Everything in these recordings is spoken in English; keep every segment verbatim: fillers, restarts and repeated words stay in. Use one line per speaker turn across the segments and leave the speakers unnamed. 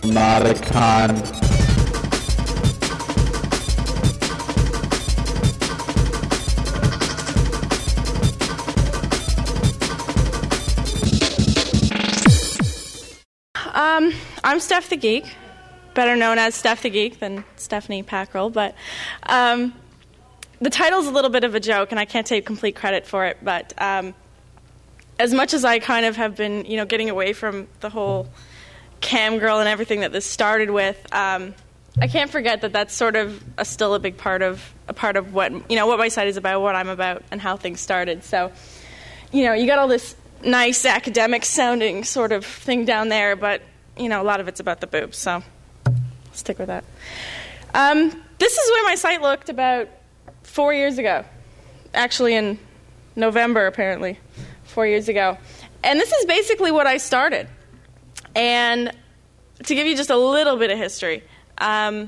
Modicon.
Um, I'm Steph the Geek, better known as Steph the Geek than Stephanie Packrell, but um, the title's a little bit of a joke, and I can't take complete credit for it, but um, as much as I kind of have been, you know, getting away from the whole cam girl and everything that this started with, um, I can't forget that that's sort of a, still a big part of a part of what, you know, what my site is about, what I'm about, and how things started. So, you know, you got all this nice academic sounding sort of thing down there, but you know, a lot of it's about the boobs, so I'll stick with that. Um, this is where my site looked about four years ago, actually in November, apparently, four years ago. And this is basically what I started. And to give you just a little bit of history, um,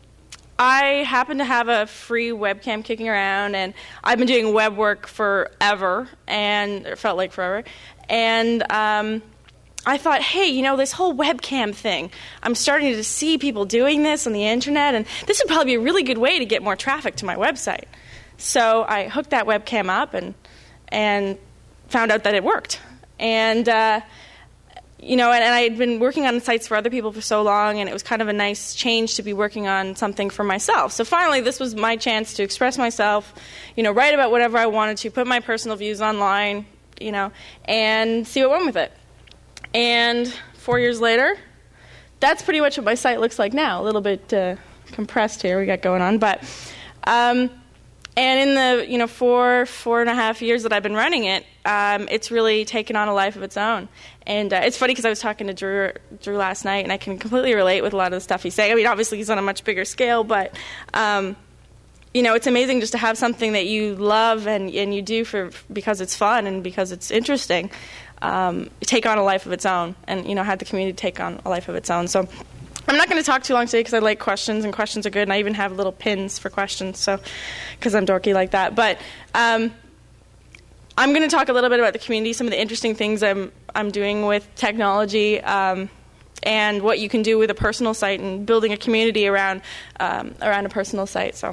I happen to have a free webcam kicking around, and I've been doing web work forever, and it felt like forever, and um, I thought, hey, you know, this whole webcam thing, I'm starting to see people doing this on the internet, and this would probably be a really good way to get more traffic to my website. So I hooked that webcam up and and found out that it worked. And, uh, you know, and, and I had been working on sites for other people for so long, and it was kind of a nice change to be working on something for myself. So finally, this was my chance to express myself, you know, write about whatever I wanted to, put my personal views online, you know, and see what went with it. And four years later, that's pretty much what my site looks like now. A little bit uh, compressed here we got going on, but um, and in the you know four four and a half years that I've been running it, um, it's really taken on a life of its own. And uh, it's funny because I was talking to Drew Drew last night, and I can completely relate with a lot of the stuff he's saying. I mean, obviously he's on a much bigger scale, but um, you know, it's amazing just to have something that you love and and you do for because it's fun and because it's interesting. Um, take on a life of its own, and you know, had the community take on a life of its own. So I'm not going to talk too long today because I like questions, and questions are good, and I even have little pins for questions, so because I'm dorky like that. But um, I'm going to talk a little bit about the community, some of the interesting things I'm I'm doing with technology, um, and what you can do with a personal site and building a community around um, around a personal site. So.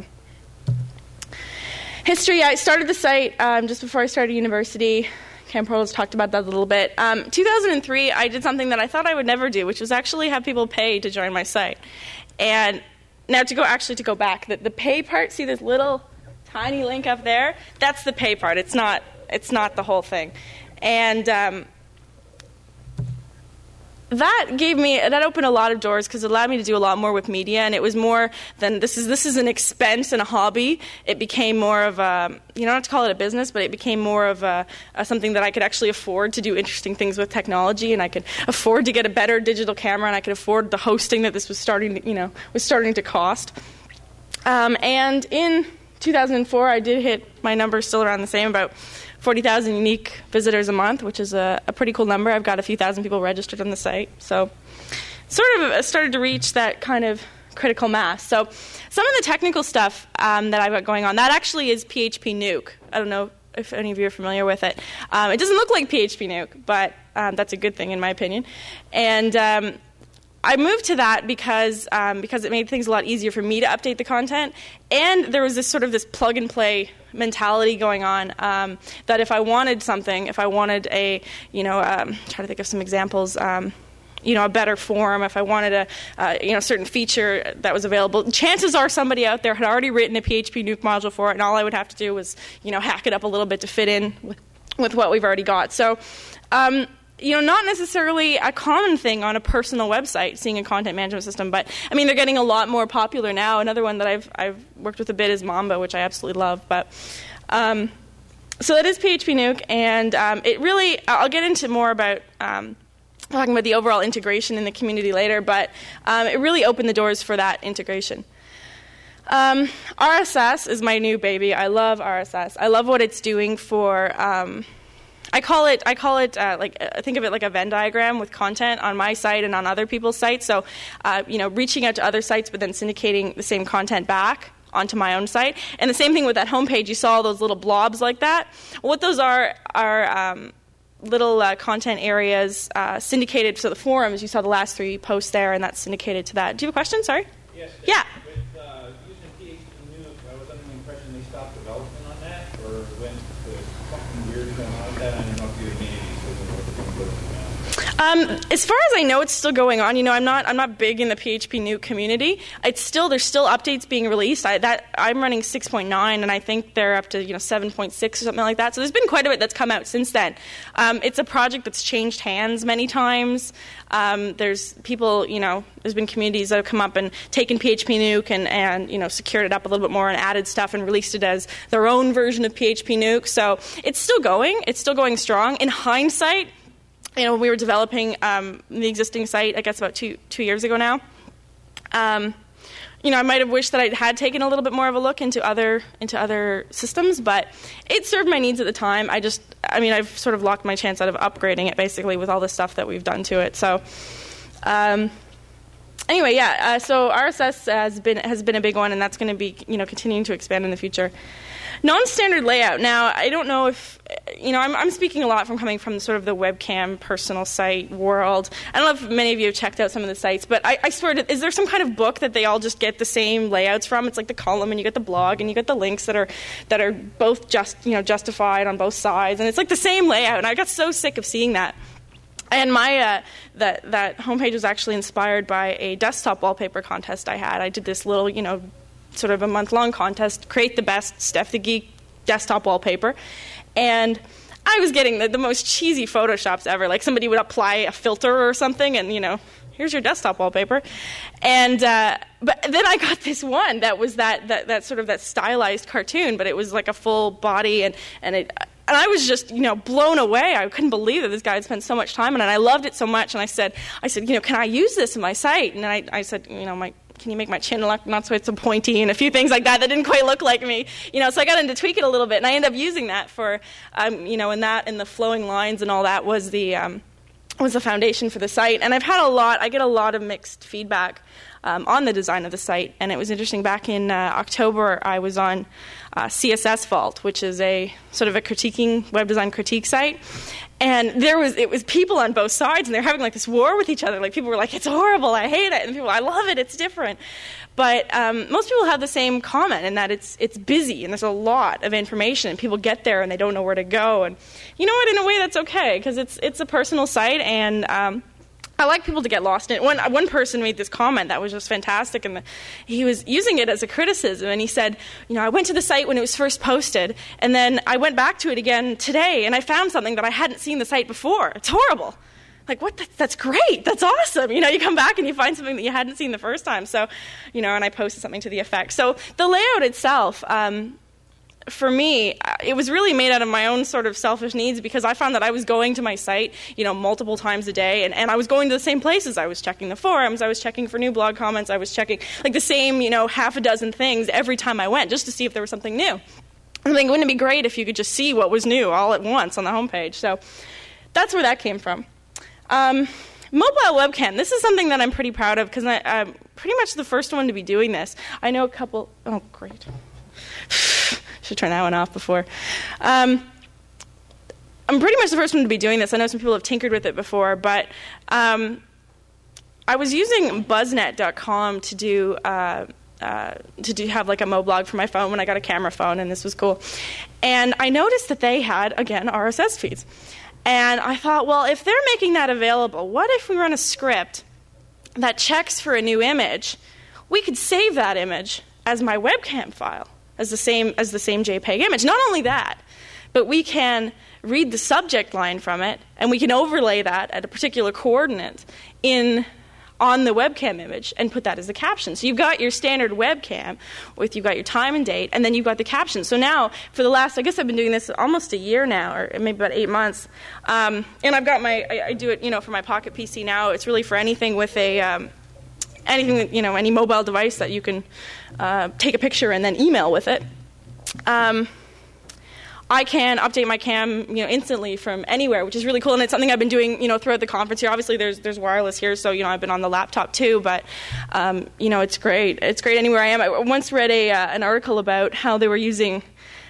History, I started the site um, just before I started university. Cam Pearl has talked about that a little bit. Um, two thousand three, I did something that I thought I would never do, which was actually have people pay to join my site. And now to go actually to go back, the, the pay part, see this little tiny link up there? That's the pay part. It's not it's not the whole thing. And um, that gave me that opened a lot of doors because it allowed me to do a lot more with media, and it was more than this is this is an expense and a hobby. It became more of a, you don't have to call it a business, but it became more of a, a something that I could actually afford to do interesting things with technology, and I could afford to get a better digital camera, and I could afford the hosting that this was starting to, you know was starting to cost. Um, and in two thousand four, I did hit my number still around the same, about forty thousand unique visitors a month, which is a, a pretty cool number. I've got a few thousand people registered on the site. So sort of started to reach that kind of critical mass. So some of the technical stuff um, that I've got going on, that actually is P H P Nuke. I don't know if any of you are familiar with it. Um, it doesn't look like P H P Nuke, but um, that's a good thing in my opinion. And um, I moved to that because um, because it made things a lot easier for me to update the content, and there was this sort of this plug and play mentality going on um, that if I wanted something, if I wanted a, you know, um, try to think of some examples, um, you know, a better form, if I wanted a, uh, you know, certain feature that was available, chances are somebody out there had already written a P H P Nuke module for it, and all I would have to do was, you know, hack it up a little bit to fit in with, with what we've already got. So, um, you know, not necessarily a common thing on a personal website, seeing a content management system, but, I mean, they're getting a lot more popular now. Another one that I've I've worked with a bit is Mamba, which I absolutely love. But um, so that is P H P Nuke, and um, it really, I'll get into more about um, talking about the overall integration in the community later, but um, it really opened the doors for that integration. Um, R S S is my new baby. I love R S S. I love what it's doing for... Um, I call it, I call it uh, like, uh, think of it like a Venn diagram with content on my site and on other people's sites. So, uh, you know, reaching out to other sites, but then syndicating the same content back onto my own site. And the same thing with that homepage. You saw all those little blobs like that. What those are are um, little uh, content areas uh, syndicated. So the forums, you saw the last three posts there, and that's syndicated to that. Do you have a question? Sorry?
Yes.
Yeah.
With uh, using P H P Nuke, I was under the impression they stopped development on that, or went to something weird going on with that. I don't know if you had made any decision what the thing was now.
Um, as far as I know, it's still going on. You know, I'm not I'm not big in the P H P Nuke community. It's still there's still updates being released. I, that I'm running six point nine, and I think they're up to you know seven point six or something like that. So there's been quite a bit that's come out since then. Um, it's a project that's changed hands many times. Um, there's people, you know, there's been communities that have come up and taken P H P Nuke and, and you know secured it up a little bit more and added stuff and released it as their own version of P H P Nuke. So it's still going. It's still going strong. In hindsight, you know, when we were developing um, the existing site, I guess about two two years ago now, um, you know, I might have wished that I had taken a little bit more of a look into other into other systems, but it served my needs at the time. I just, I mean, I've sort of locked my chance out of upgrading it basically with all the stuff that we've done to it. So, um, anyway, yeah. Uh, so R S S has been has been a big one, and that's going to be you know continuing to expand in the future. Non-standard layout. Now, I don't know if, you know, I'm, I'm speaking a lot from coming from sort of the webcam personal site world. I don't know if many of you have checked out some of the sites, but I, I swear, to, is there some kind of book that they all just get the same layouts from? It's like the column, and you get the blog, and you get the links that are that are both just, you know, justified on both sides, and it's like the same layout. And I got so sick of seeing that. And my uh, that that homepage was actually inspired by a desktop wallpaper contest I had. I did this little, you know, sort of a month-long contest, create the best Steph the Geek desktop wallpaper. And I was getting the, the most cheesy Photoshops ever. Like somebody would apply a filter or something and, you know, here's your desktop wallpaper. And uh, but then I got this one that was that, that, that sort of that stylized cartoon, but it was like a full body, and, and it... And I was just, you know, blown away. I couldn't believe that this guy had spent so much time on it. And I loved it so much. And I said, I said, you know, can I use this in my site? And I, I said, you know, my, can you make my chin look not so it's so pointy, and a few things like that that didn't quite look like me, you know. So I got him to tweak it a little bit, and I ended up using that for, um, you know, and that and the flowing lines and all that was the um, was the foundation for the site. And I've had a lot. I get a lot of mixed feedback um, on the design of the site. And it was interesting. Back in uh, October, I was on Uh, C S S Vault, which is a sort of a critiquing web design critique site, and there was it was people on both sides, and they're having like this war with each other. Like people were like, "It's horrible, I hate it," and people, "I love it, it's different." But um, most people have the same comment, in that it's it's busy and there's a lot of information, and people get there and they don't know where to go. And you know what? In a way, that's okay, because it's it's a personal site, and um, I like people to get lost in it. One, one person made this comment that was just fantastic, and the, he was using it as a criticism, and he said, you know, I went to the site when it was first posted, and then I went back to it again today, and I found something that I hadn't seen the site before. It's horrible. Like, what? That, that's great. That's awesome. You know, you come back and you find something that you hadn't seen the first time. So, you know, and I posted something to the effect. So the layout itself, um, for me, it was really made out of my own sort of selfish needs, because I found that I was going to my site, you know, multiple times a day, and, and I was going to the same places. I was checking the forums, I was checking for new blog comments, I was checking like the same, you know, half a dozen things every time I went, just to see if there was something new. I think, wouldn't it be great if you could just see what was new all at once on the homepage? So that's where that came from. Um, mobile webcam. This is something that I'm pretty proud of, because I'm pretty much the first one to be doing this. I know a couple. Oh, great. Should turn that one off before. Um, I'm pretty much the first one to be doing this. I know some people have tinkered with it before, but um, I was using buzznet dot com to do uh, uh, to do have like a moblog for my phone when I got a camera phone, and this was cool. And I noticed that they had, again, R S S feeds. And I thought, well, if they're making that available, what if we run a script that checks for a new image? We could save that image as my webcam file, as the same as the same JPEG image. Not only that, but we can read the subject line from it, and we can overlay that at a particular coordinate in on the webcam image and put that as the caption. So you've got your standard webcam with you've got your time and date, and then you've got the caption. So now, for the last, I guess I've been doing this almost a year now, or maybe about eight months, um, and I've got my, I, I do it, you know, for my Pocket P C now. It's really for anything with a, um, anything, you know, any mobile device that you can uh, take a picture and then email with it. Um, I can update my cam, you know, instantly from anywhere, which is really cool, and it's something I've been doing, you know, throughout the conference here. Obviously, there's there's wireless here, so you know, I've been on the laptop too. But um, you know, it's great. It's great anywhere I am. I once read a uh, an article about how they were using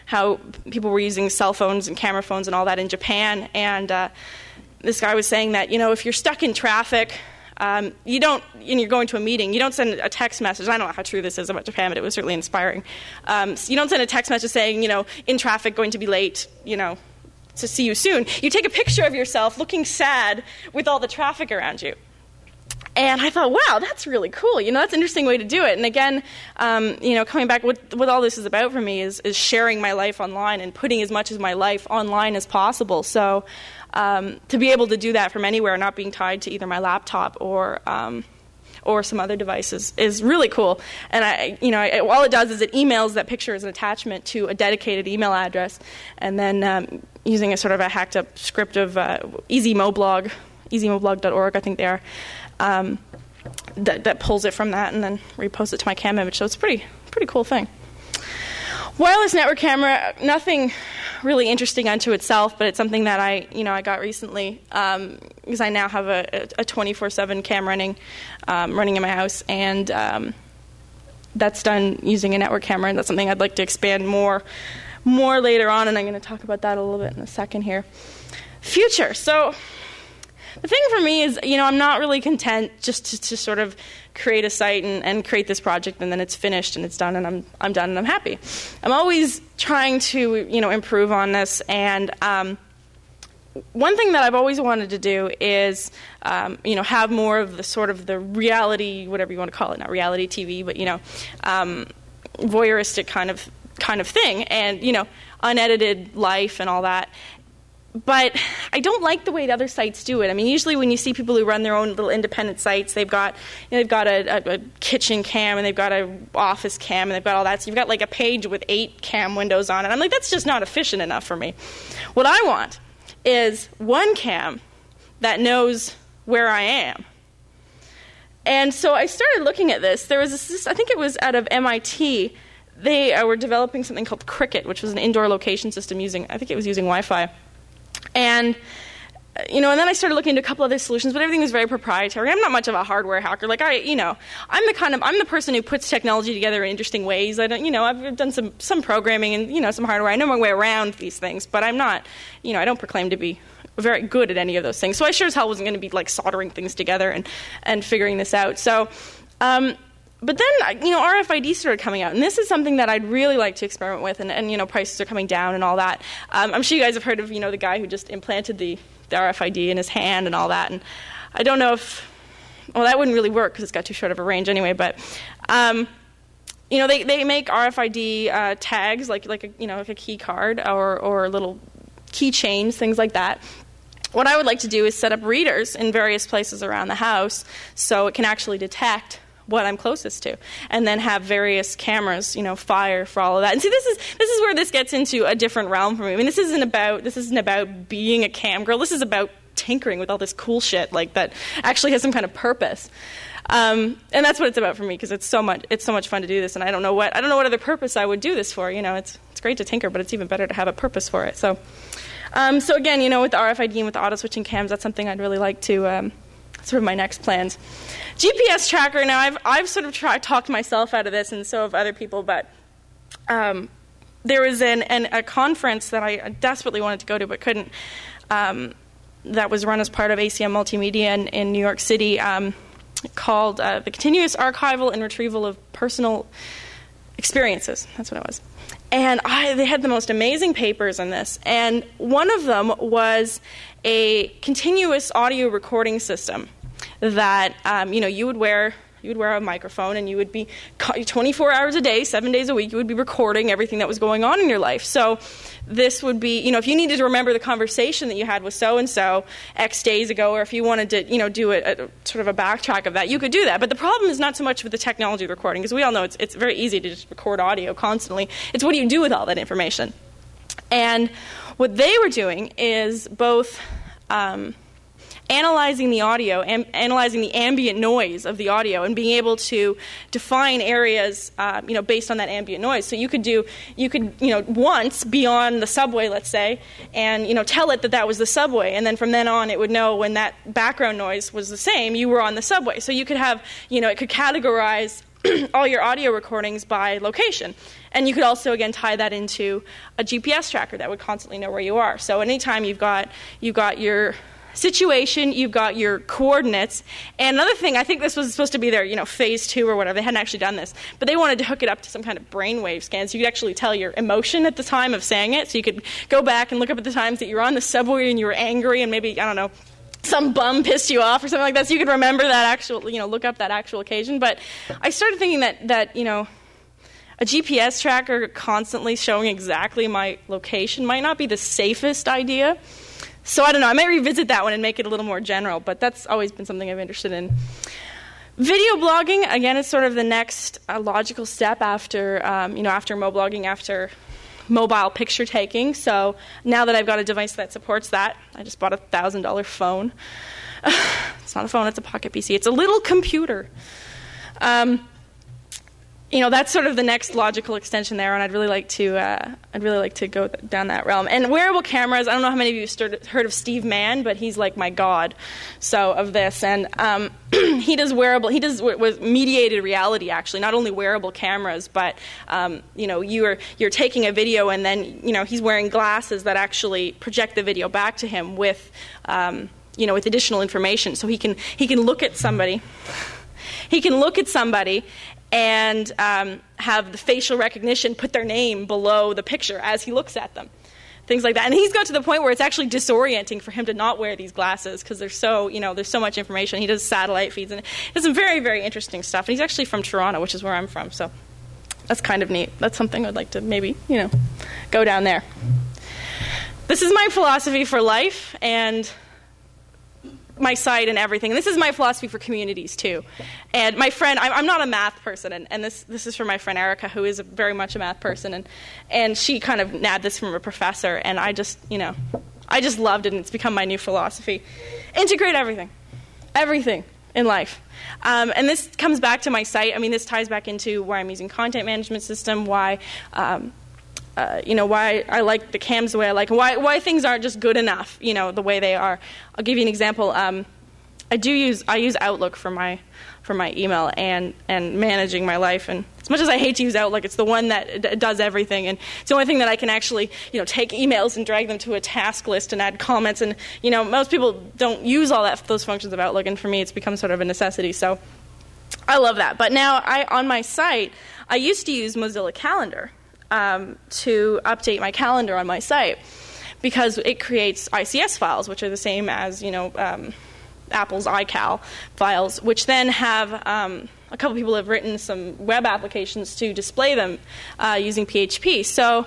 how people were using cell phones and camera phones and all that in Japan. And uh, this guy was saying that, you know, if you're stuck in traffic, um, you don't, and you're going to a meeting, you don't send a text message. I don't know how true this is about Japan, but it was certainly inspiring. Um, so you don't send a text message saying, you know, in traffic, going to be late, you know, to see you soon. You take a picture of yourself looking sad with all the traffic around you. And I thought, wow, that's really cool. You know, that's an interesting way to do it. And again, um, you know, coming back, what, what all this is about for me is, is sharing my life online and putting as much of my life online as possible. So um, to be able to do that from anywhere, not being tied to either my laptop or um, or some other devices, is really cool. And I, you know, I, all it does is it emails that picture as an attachment to a dedicated email address, and then um, using a sort of a hacked-up script of uh, EasyMoblog, easymoblog dot org, I think they are. Um, that, that pulls it from that and then reposts it to my cam image. So it's a pretty, pretty cool thing. Wireless network camera, nothing really interesting unto itself, but it's something that I, you know, I got recently um, because I now have a, a twenty-four seven cam running, um, running in my house, and um, that's done using a network camera, and that's something I'd like to expand more, more later on, and I'm going to talk about that a little bit in a second here. Future. So the thing for me is, you know, I'm not really content just to, to sort of create a site and, and create this project and then it's finished and it's done and I'm I'm done and I'm happy. I'm always trying to, you know, improve on this. And um, one thing that I've always wanted to do is, um, you know, have more of the sort of the reality, whatever you want to call it, not reality T V, but, you know, um, voyeuristic kind of kind of thing, and, you know, unedited life and all that. But I don't like the way the other sites do it. I mean, usually when you see people who run their own little independent sites, they've got, you know, they've got a, a, a kitchen cam and they've got an office cam and they've got all that. So you've got like a page with eight cam windows on it. I'm like, that's just not efficient enough for me. What I want is one cam that knows where I am. And so I started looking at this. There was this, I think it was out of M I T. They uh, were developing something called Cricket, which was an indoor location system using, I think it was using Wi-Fi. And, you know, and then I started looking into a couple other solutions, but everything was very proprietary. I'm not much of a hardware hacker. Like, I, you know, I'm the kind of, I'm the person who puts technology together in interesting ways. I don't, you know, I've done some, some programming and, you know, some hardware. I know my way around these things, but I'm not, you know, I don't proclaim to be very good at any of those things. So I sure as hell wasn't going to be, like, soldering things together and, and figuring this out. So, um, but then, you know, R F I D started coming out, and this is something that I'd really like to experiment with, and, and you know, prices are coming down and all that. Um, I'm sure you guys have heard of, you know, the guy who just implanted the, the R F I D in his hand and all that, and I don't know if, well, that wouldn't really work because it's got too short of a range anyway, but, um, you know, they, they make R F I D uh, tags, like, like a, you know, like a key card or, or little keychains, things like that. What I would like to do is set up readers in various places around the house so it can actually detect what I'm closest to, and then have various cameras, you know, fire for all of that. And see, this is this is where this gets into a different realm for me. I mean, this isn't about this isn't about being a cam girl. This is about tinkering with all this cool shit, like, that actually has some kind of purpose. Um, and that's what it's about for me, because it's so much it's so much fun to do this, and I don't know what I don't know what other purpose I would do this for. You know, it's it's great to tinker, but it's even better to have a purpose for it. So, um, so again, you know, with the R F I D and with the auto switching cams, that's something I'd really like to. Um, Sort of my next plans. G P S tracker. Now, I've I've sort of tried talked myself out of this, and so have other people. But um, there was an, an a conference that I desperately wanted to go to, but couldn't. Um, that was run as part of A C M Multimedia in, in New York City, um, called uh, the Continuous Archival and Retrieval of Personal Experiences. That's what it was. And I, they had the most amazing papers on this. And one of them was a continuous audio recording system that, um, you know, you would wear you would wear a microphone and you would be twenty-four hours a day, seven days a week, you would be recording everything that was going on in your life. So this would be, you know, if you needed to remember the conversation that you had with so-and-so X days ago, or if you wanted to, you know, do a, a sort of a backtrack of that, you could do that. But the problem is not so much with the technology of recording, because we all know it's it's very easy to just record audio constantly. It's what do you do with all that information? And what they were doing is both um, analyzing the audio, am, analyzing the ambient noise of the audio, and being able to define areas, uh, you know, based on that ambient noise. So you could do, you could, you know, once be on the subway, let's say, and, you know, tell it that that was the subway, and then from then on it would know when that background noise was the same, you were on the subway. So you could have, you know, it could categorize all your audio recordings by location. And you could also, again, tie that into a G P S tracker that would constantly know where you are. So anytime you've got you've got your situation, you've got your coordinates. And another thing, I think this was supposed to be their, you know, phase two or whatever. They hadn't actually done this. But they wanted to hook it up to some kind of brainwave scan, so you could actually tell your emotion at the time of saying it. So you could go back and look up at the times that you were on the subway and you were angry and maybe, I don't know, some bum pissed you off or something like that. So you could remember that actual, you know, look up that actual occasion. But I started thinking that, that you know, a G P S tracker constantly showing exactly my location might not be the safest idea. So I don't know, I might revisit that one and make it a little more general, but that's always been something I've been interested in. Video blogging, again, is sort of the next uh, logical step after, um, you know, after moblogging, after mobile picture taking. So now that I've got a device that supports that, I just bought a one thousand dollars phone. It's not a phone, it's a pocket P C. It's a little computer. Um, You know, that's sort of the next logical extension there, and I'd really like to uh, I'd really like to go th- down that realm. And wearable cameras, I don't know how many of you started, heard of Steve Mann, but he's like my god, so of this. And um, he does wearable, he does w- with mediated reality, actually, not only wearable cameras, but um, you know, you're you're taking a video, and then you know he's wearing glasses that actually project the video back to him with um, you know with additional information, so he can he can look at somebody, he can look at somebody. and um, have the facial recognition put their name below the picture as he looks at them. Things like that. And he's got to the point where it's actually disorienting for him to not wear these glasses because there's so, you know, there's so much information. He does satellite feeds and does some very, very interesting stuff. And he's actually from Toronto, which is where I'm from. So that's kind of neat. That's something I'd like to maybe, you know, go down there. This is my philosophy for life and my site and everything. And this is my philosophy for communities, too. And my friend, I'm, I'm not a math person, and, and this this is for my friend Erica, who is a, very much a math person, and and she kind of nabbed this from a professor, and I just, you know, I just loved it, and it's become my new philosophy. Integrate everything. Everything in life. Um, and this comes back to my site. I mean, this ties back into why I'm using content management system, why... Um, Uh, you know, why I like the cams the way I like, and why why things aren't just good enough, you know, the way they are. I'll give you an example. Um, I do use I use Outlook for my for my email and and managing my life. And as much as I hate to use Outlook, it's the one that d- does everything, and it's the only thing that I can actually, you know, take emails and drag them to a task list and add comments. And you know, most people don't use all that those functions of Outlook, and for me, it's become sort of a necessity. So I love that. But now, I on my site, I used to use Mozilla Calendar. Um, to update my calendar on my site because it creates I C S files, which are the same as, you know, um, Apple's iCal files, which then have um, a couple people have written some web applications to display them uh, using P H P. So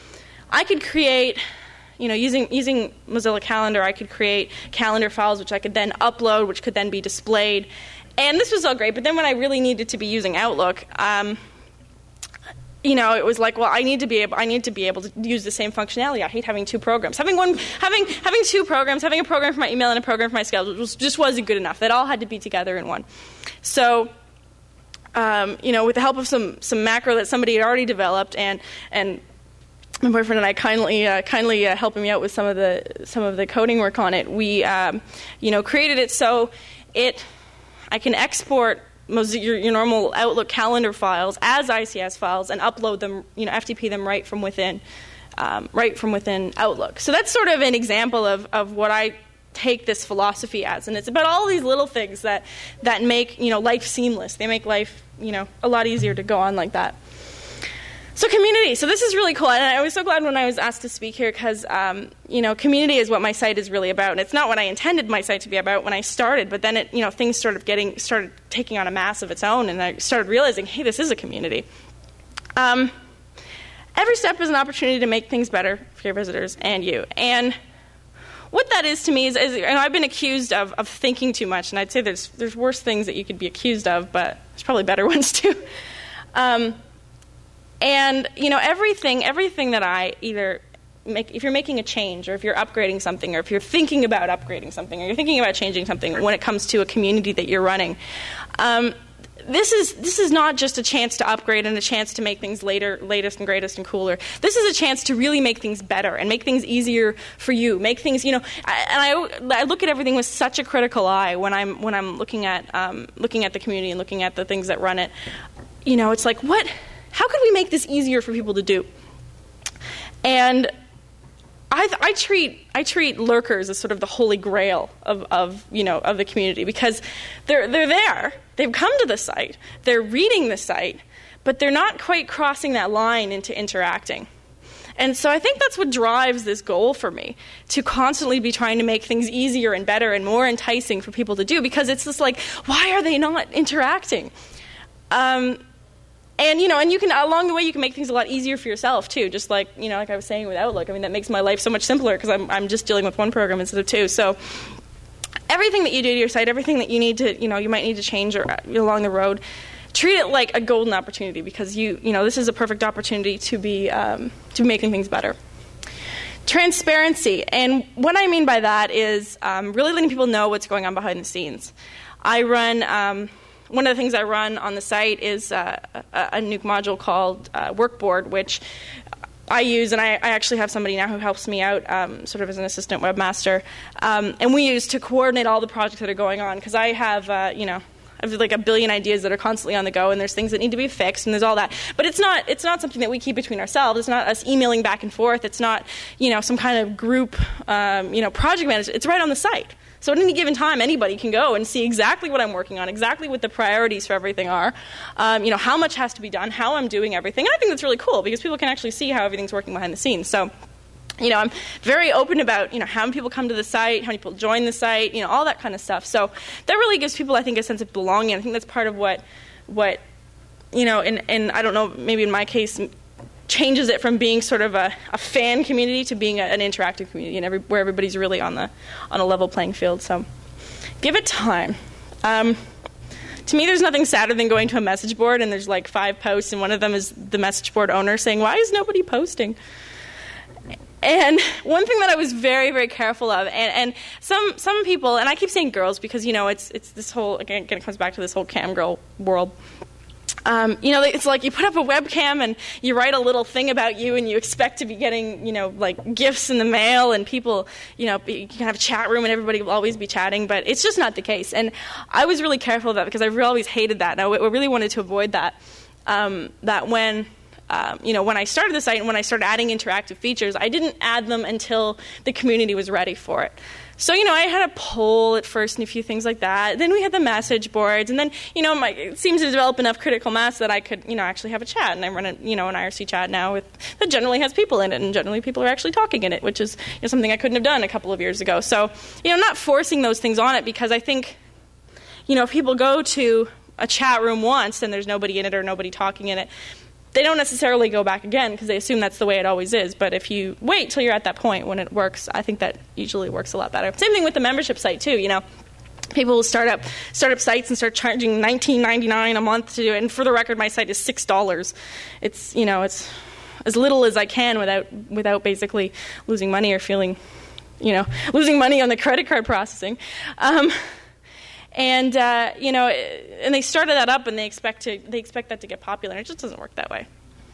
I could create, you know, using using Mozilla Calendar, I could create calendar files, which I could then upload, which could then be displayed. And this was all great, but then when I really needed to be using Outlook, um, you know, it was like, well, I need to be able, I need to be able to use the same functionality. I hate having two programs. Having one, having having two programs, having a program for my email and a program for my schedule was, just wasn't good enough. That all had to be together in one. So, um, you know, with the help of some some macro that somebody had already developed, and and my boyfriend and I kindly uh, kindly uh, helping me out with some of the some of the coding work on it, we um, you know created it so it I can export Your, your normal Outlook calendar files as I C S files and upload them, you know, F T P them right from within, um, right from within Outlook. So that's sort of an example of, of what I take this philosophy as, and it's about all these little things that that make, you know, life seamless. They make life, you know, a lot easier to go on like that. So community. So this is really cool, and I was so glad when I was asked to speak here because, um, you know, community is what my site is really about, and it's not what I intended my site to be about when I started. But then, it, you know, things started getting started taking on a mass of its own, and I started realizing, hey, this is a community. Um, every step is an opportunity to make things better for your visitors and you. And what that is to me is, is and I've been accused of, of thinking too much, and I'd say there's there's worse things that you could be accused of, but there's probably better ones too. Um, And, you know, everything everything that I either make, if you're making a change or if you're upgrading something or if you're thinking about upgrading something or you're thinking about changing something when it comes to a community that you're running, um, this is this is not just a chance to upgrade and a chance to make things later, latest and greatest and cooler. This is a chance to really make things better and make things easier for you. Make things, you know, I, and I, I look at everything with such a critical eye when I'm when I'm looking at um, looking at the community and looking at the things that run it. you know, it's like, what, how could we make this easier for people to do? And I, I treat I treat lurkers as sort of the holy grail of, of you know of the community, because they're they're there, they've come to the site, they're reading the site, but they're not quite crossing that line into interacting. And so I think that's what drives this goal for me, to constantly be trying to make things easier and better and more enticing for people to do, because it's just like, why are they not interacting? Um, And, you know, and you can, along the way, you can make things a lot easier for yourself, too. Just like, you know, like I was saying with Outlook. I mean, that makes my life so much simpler because I'm, I'm just dealing with one program instead of two. So everything that you do to your site, everything that you need to, you know, you might need to change or, along the road, treat it like a golden opportunity, because you, you know, this is a perfect opportunity to be, um, to be making things better. Transparency. And what I mean by that is um, really letting people know what's going on behind the scenes. I run... Um, One of the things I run on the site is uh, a, a Nuke module called uh, Workboard, which I use, and I, I actually have somebody now who helps me out um, sort of as an assistant webmaster. Um, and we use to coordinate all the projects that are going on, because I have, uh, you know, I have like a billion ideas that are constantly on the go, and there's things that need to be fixed, and there's all that. But it's not it's not something that we keep between ourselves. It's not us emailing back and forth. It's not, you know, some kind of group, um, you know, project management. It's right on the site. So at any given time, anybody can go and see exactly what I'm working on, exactly what the priorities for everything are, um, you know, how much has to be done, how I'm doing everything. And I think that's really cool, because people can actually see how everything's working behind the scenes. So, you know, I'm very open about, you know, how many people come to the site, how many people join the site, you know, all that kind of stuff. So that really gives people, I think, a sense of belonging. I think that's part of what, what you know, and, and I don't know, maybe in my case, changes it from being sort of a, a fan community to being a, an interactive community, and every, where everybody's really on the on a level playing field. So give it time. Um, to me, there's nothing sadder than going to a message board and there's like five posts, and one of them is the message board owner saying, "Why is nobody posting?" And one thing that I was very, very careful of, and, and some some people, and I keep saying girls because, you know, it's it's this whole, again, it comes back to this whole cam girl world. Um, you know, it's like you put up a webcam and you write a little thing about you, and you expect to be getting, you know, like gifts in the mail, and people, you know, you can have a chat room and everybody will always be chatting, but it's just not the case. And I was really careful of that, because I really always hated that, and I really wanted to avoid that. Um, that when, um, you know, when I started the site and when I started adding interactive features, I didn't add them until the community was ready for it. So, you know, I had a poll at first and a few things like that. Then we had the message boards. And then, you know, my, it seems to develop enough critical mass that I could, you know, actually have a chat. And I run, a, you know, an I R C chat now with, that generally has people in it. And generally people are actually talking in it, which is, you know, something I couldn't have done a couple of years ago. So, you know, I'm not forcing those things on it, because I think, you know, if people go to a chat room once and there's nobody in it or nobody talking in it, they don't necessarily go back again because they assume that's the way it always is. But if you wait till you're at that point when it works, I think that usually works a lot better. Same thing with the membership site too. You know, people will start up start up sites and start charging nineteen ninety-nine a month to do it. And for the record, my site is six dollars. It's, you know, it's as little as I can without without basically losing money or feeling, you know, losing money on the credit card processing. Um, And, uh, you know, and they started that up, and they expect to they expect that to get popular, and it just doesn't work that way.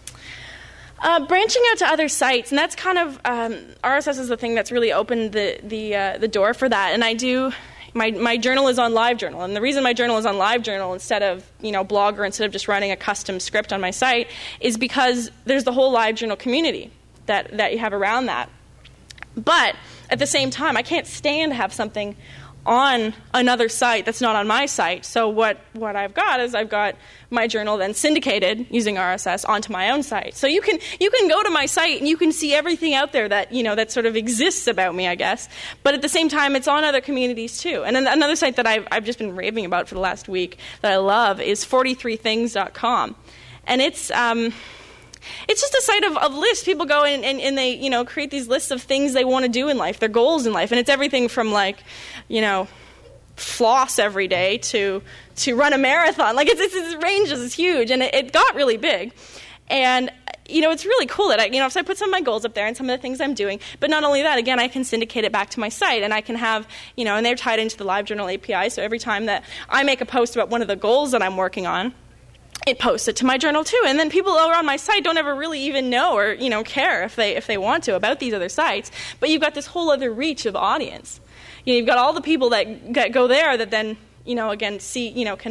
Uh, branching out to other sites, and that's kind of, um, R S S is the thing that's really opened the the, uh, the door for that. And I do, my, my journal is on LiveJournal, and the reason my journal is on LiveJournal instead of, you know, Blogger, instead of just running a custom script on my site, is because there's the whole LiveJournal community that, that you have around that. But at the same time, I can't stand to have something on another site that's not on my site. So what, what I've got is I've got my journal then syndicated using R S S onto my own site. So you can you can go to my site and you can see everything out there that, you know, that sort of exists about me, I guess. But at the same time, it's on other communities too. And then another site that I've, I've just been raving about for the last week that I love is forty-three things dot com. And it's... Um, It's just a site of, of lists. People go in and, and they, you know, create these lists of things they want to do in life, their goals in life. And it's everything from, like, you know, floss every day to to run a marathon. Like, it's, it's, it ranges is huge. And it, it got really big. And, you know, it's really cool that I, you know, so I put some of my goals up there and some of the things I'm doing. But not only that, again, I can syndicate it back to my site. And I can have, you know, and they're tied into the LiveJournal A P I. So every time that I make a post about one of the goals that I'm working on, it posts it to my journal too. And then people over on my site don't ever really even know or, you know, care if they if they want to about these other sites. But you've got this whole other reach of audience. You know, you've got all the people that, that go there that then, you know, again, see, you know, can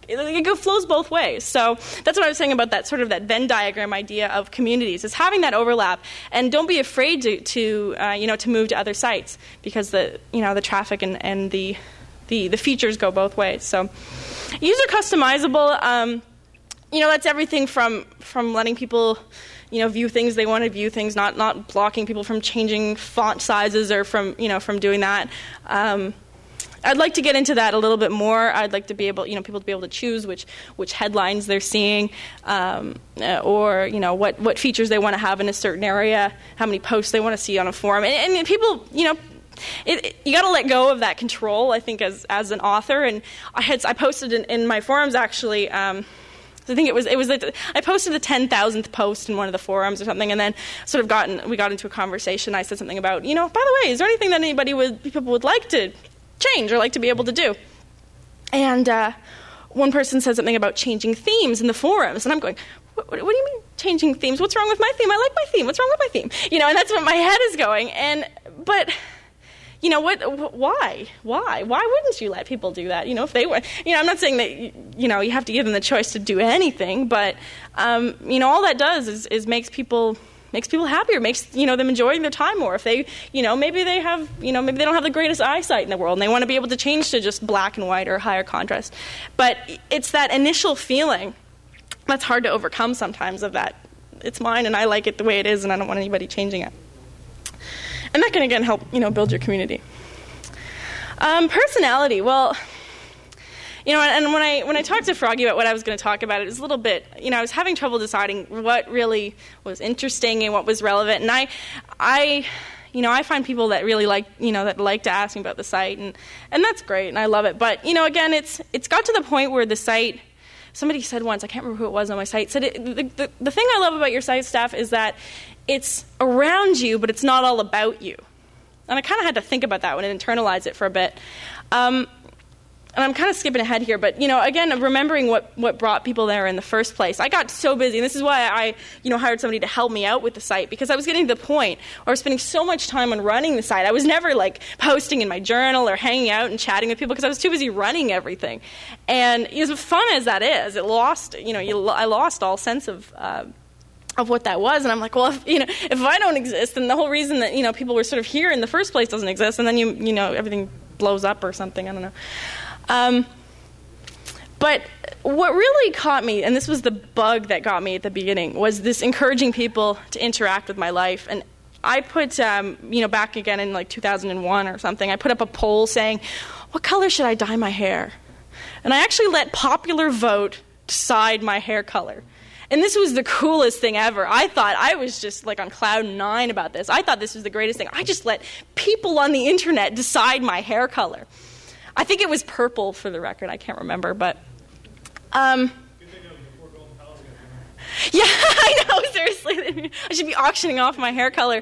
it, it flows both ways. So that's what I was saying about that sort of that Venn diagram idea of communities, is having that overlap, and don't be afraid to, to uh, you know, to move to other sites, because the, you know, the traffic and, and the, the the features go both ways. So user customizable, um, you know, that's everything from from letting people, you know, view things they want to view things, not not blocking people from changing font sizes or from, you know, from doing that. Um, I'd like to get into that a little bit more. I'd like to be able, you know, people to be able to choose which which headlines they're seeing, um, uh, or, you know, what, what features they want to have in a certain area, how many posts they want to see on a forum, and, and people, you know. It, it, you got to let go of that control, I think, as as an author. And I had I posted in, in my forums actually. Um, I think it was it was a, I posted the ten thousandth post in one of the forums or something, and then sort of gotten we got into a conversation. I said something about, you know, by the way, is there anything that anybody would people would like to change or like to be able to do? And uh, one person said something about changing themes in the forums, and I'm going, what, what, what do you mean changing themes? What's wrong with my theme? I like my theme. What's wrong with my theme? You know, and that's what my head is going. And but. You know what? Why? Why? Why wouldn't you let people do that? You know, if they were, you know, I'm not saying that you know you have to give them the choice to do anything, but um, you know, all that does is, is makes people makes people happier, makes you know them enjoying their time more. If they, you know, maybe they have, you know, maybe they don't have the greatest eyesight in the world, and they want to be able to change to just black and white or higher contrast. But it's that initial feeling that's hard to overcome sometimes. Of that, it's mine and I like it the way it is, and I don't want anybody changing it. And that can, again, help, you know, build your community. Um, personality, well, you know, and when I when I talked to Froggy about what I was going to talk about, it was a little bit, you know, I was having trouble deciding what really was interesting and what was relevant. And I, I, you know, I find people that really like, you know, that like to ask me about the site, and, and that's great, and I love it. But, you know, again, it's it's got to the point where the site, somebody said once, I can't remember who it was on my site, said it, the, the, the thing I love about your site, Steph, is that it's around you, but it's not all about you. And I kind of had to think about that one and internalize it for a bit. Um, and I'm kind of skipping ahead here, but, you know, again, remembering what, what brought people there in the first place. I got so busy, and this is why I, you know, hired somebody to help me out with the site, because I was getting to the point where I was spending so much time on running the site. I was never, like, posting in my journal or hanging out and chatting with people because I was too busy running everything. And as fun as that is, it lost, you know, you, I lost all sense of... Uh, of what that was, and I'm like, well, if, you know, if I don't exist, then the whole reason that, you know, people were sort of here in the first place doesn't exist, and then you, you know, everything blows up or something. I don't know. Um, but what really caught me, and this was the bug that got me at the beginning, was this encouraging people to interact with my life. And I put, um, you know, back again in like two thousand one or something, I put up a poll saying, what color should I dye my hair? And I actually let popular vote decide my hair color. And this was the coolest thing ever. I thought I was just like on cloud nine about this. I thought this was the greatest thing. I just let people on the internet decide my hair color. I think it was purple, for the record. I can't remember, but um, yeah, I know. Seriously, I should be auctioning off my hair color.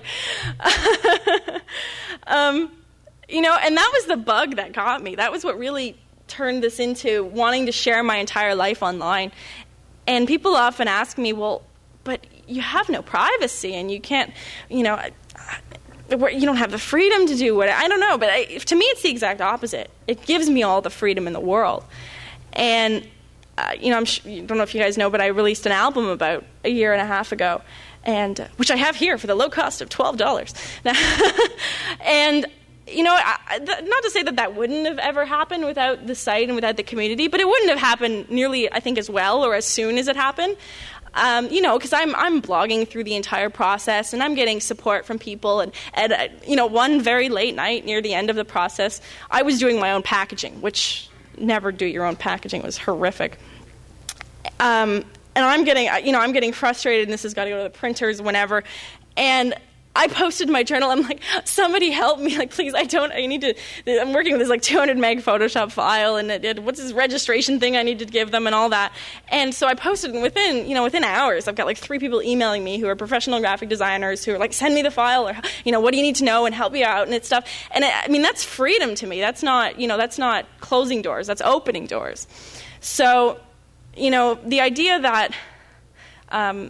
um, you know, and that was the bug that got me. That was what really turned this into wanting to share my entire life online. And people often ask me, well, but you have no privacy, and you can't, you know, you don't have the freedom to do what, I don't know, but I, to me it's the exact opposite. It gives me all the freedom in the world. And, uh, you know, I'm sh- I don't know if you guys know, but I released an album about a year and a half ago, and uh, which I have here for the low cost of twelve dollars. And, you know, I, th- not to say that that wouldn't have ever happened without the site and without the community, but it wouldn't have happened nearly, I think, as well or as soon as it happened. Um, you know, because I'm I'm blogging through the entire process, and I'm getting support from people. And, and uh, you know, one very late night near the end of the process, I was doing my own packaging, which never do your own packaging. It was horrific. Um, and I'm getting, you know, I'm getting frustrated, and this has got to go to the printers whenever. And I posted my journal. I'm like, somebody help me. Like, please, I don't, I need to, I'm working with this like two hundred meg Photoshop file, and it, it, what's this registration thing I need to give them and all that. And so I posted, and within, you know, within hours, I've got like three people emailing me who are professional graphic designers who are like, send me the file, or, you know, what do you need to know, and help me out, and it's stuff. And it, I mean, that's freedom to me. That's not, you know, that's not closing doors. That's opening doors. So, you know, the idea that, um,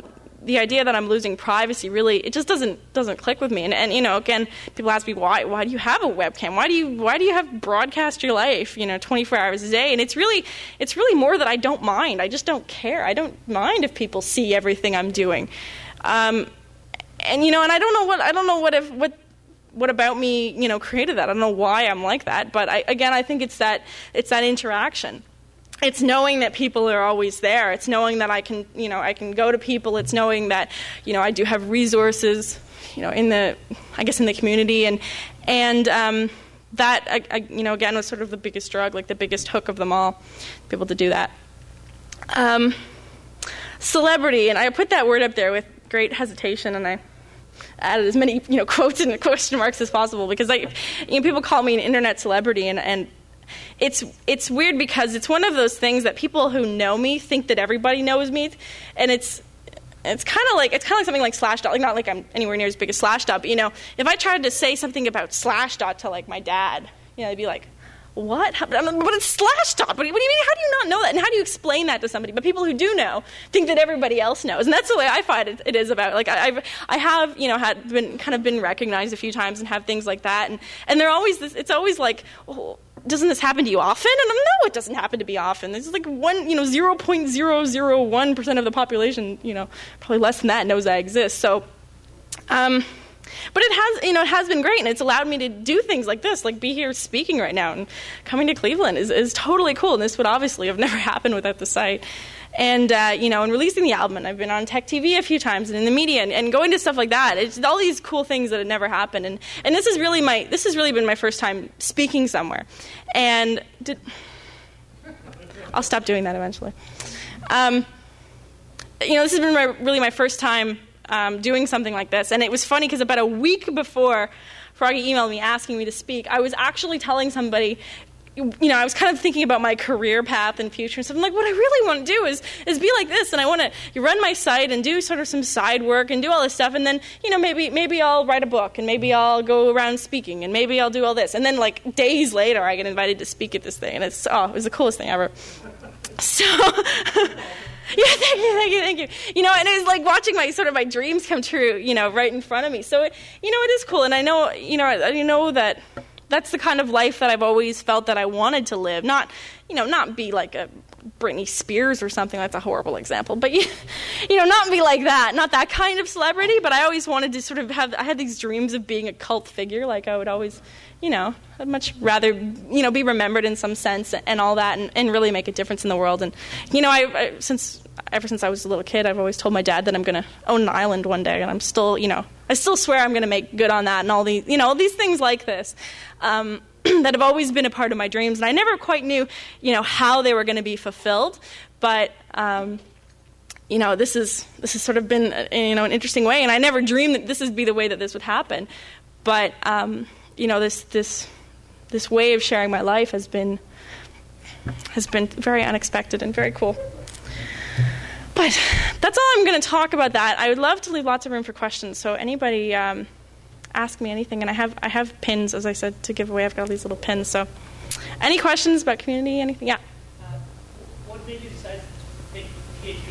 the idea that I'm losing privacy really, it just doesn't doesn't click with me. And, and you know, again, people ask me, why why do you have a webcam? Why do you why do you have broadcast your life, you know, twenty-four hours a day? And it's really it's really more that I don't mind. I just don't care. I don't mind if people see everything I'm doing. Um, and you know, and I don't know what I don't know what if what what about me, you know, created that. I don't know why I'm like that, but I, again, I think it's that it's that interaction. It's knowing that people are always there. It's knowing that I can, you know, I can go to people. It's knowing that, you know, I do have resources, you know, in the, I guess, in the community, and and um, that, I, I, you know, again, was sort of the biggest drug, like the biggest hook of them all, to be able to do that. Um, celebrity, and I put that word up there with great hesitation, and I added as many, you know, quotes and question marks as possible, because I, you know, people call me an internet celebrity, and and. It's it's weird because it's one of those things that people who know me think that everybody knows me, and it's it's kind of like it's kind of like something like Slashdot. Like, not like I'm anywhere near as big as Slashdot, but you know, if I tried to say something about Slashdot to like my dad, you know, they'd be like, "What? How, but it's Slashdot. What do, you, what do you mean? How do you not know that? And how do you explain that to somebody?" But people who do know think that everybody else knows, and that's the way I find it, it is about. Like I, I've I have you know had been kind of been recognized a few times and have things like that, and and they're always this. It's always like. Oh, doesn't this happen to you often? And I'm, no, it doesn't happen to me often. This is like one, you know, zero point zero zero one percent of the population, you know, probably less than that knows I exist. So, um, but it has, you know, it has been great, and it's allowed me to do things like this, like be here speaking right now, and coming to Cleveland is, is totally cool. And this would obviously have never happened without the site. And, uh, you know, and releasing the album, and I've been on Tech T V a few times and in the media, and, and going to stuff like that. It's all these cool things that had never happened. And, and this is really my, this has really been my first time speaking somewhere. And did, I'll stop doing that eventually. Um, you know, this has been my, really my first time um, doing something like this. And it was funny because about a week before Froggy emailed me asking me to speak, I was actually telling somebody, you know, I was kind of thinking about my career path and future and stuff. I'm like, what I really want to do is is be like this, and I want to run my site and do sort of some side work and do all this stuff, and then, you know, maybe maybe I'll write a book, and maybe I'll go around speaking, and maybe I'll do all this. And then, like, days later, I get invited to speak at this thing, and it's, oh, it was the coolest thing ever. So... Yeah, thank you, thank you, thank you. You know, and it was like watching my sort of my dreams come true, you know, right in front of me. So, it, you know, it is cool, and I know, you know, I, I know that... That's the kind of life that I've always felt that I wanted to live. Not, you know, not be like a Britney Spears or something. That's a horrible example. But, you, you know, not be like that. Not that kind of celebrity. But I always wanted to sort of have, I had these dreams of being a cult figure. Like I would always, you know, I'd much rather, you know, be remembered in some sense and all that, and, and really make a difference in the world. And, you know, I, I since... Ever since I was a little kid, I've always told my dad that I'm going to own an island one day, and I'm still, you know, I still swear I'm going to make good on that, and all these, you know, these things like this um, that have always been a part of my dreams, and I never quite knew, you know, how they were going to be fulfilled, but, um, you know, this is this has sort of been, a, you know, an interesting way, and I never dreamed that this would be the way that this would happen, but, um, you know, this this this way of sharing my life has been has been very unexpected and very cool. But that's all I'm going to talk about that. I would love to leave lots of room for questions. So anybody um, ask me anything. And I have I have pins, as I said, to give away. I've got all these little pins. So any questions about community, anything? Yeah?
Uh, what made you decide to take PhD?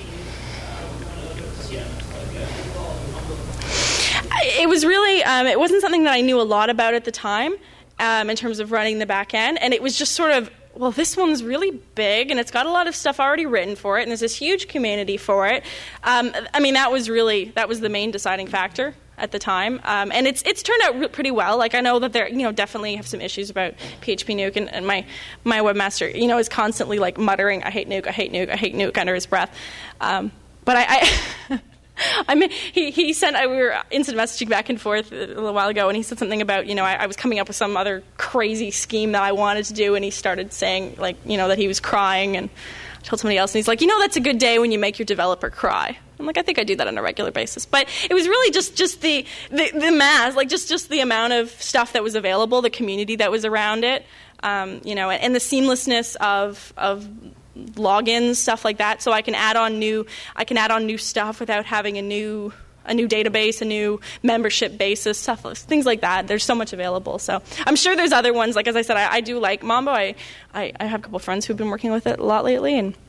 It was really, um, it wasn't something that I knew a lot about at the time um, in terms of running the back end. And it was just sort of, well, this one's really big, and it's got a lot of stuff already written for it, and there's this huge community for it. Um, I mean, that was really, that was the main deciding factor at the time. Um, and it's it's turned out re- pretty well. Like, I know that there, you know, definitely have some issues about P H P Nuke, and, and my, my webmaster, you know, is constantly, like, muttering, I hate Nuke, I hate Nuke, I hate Nuke, under his breath. Um, but I... I I mean, he, he sent, I, we were instant messaging back and forth a little while ago, and he said something about, you know, I, I was coming up with some other crazy scheme that I wanted to do, and he started saying, like, you know, that he was crying, and I told somebody else, and he's like, you know, that's a good day when you make your developer cry. I'm like, I think I do that on a regular basis. But it was really just, just the, the, the mass, like just, just the amount of stuff that was available, the community that was around it, um, you know, and, and the seamlessness of of logins, stuff like that, so I can add on new I can add on new stuff without having a new a new database, a new membership basis, stuff, things like that. There's so much available. So I'm sure there's other ones. Like, as I said, I, I do like Mambo. I, I, I have a couple of friends who've been working with it a lot lately, and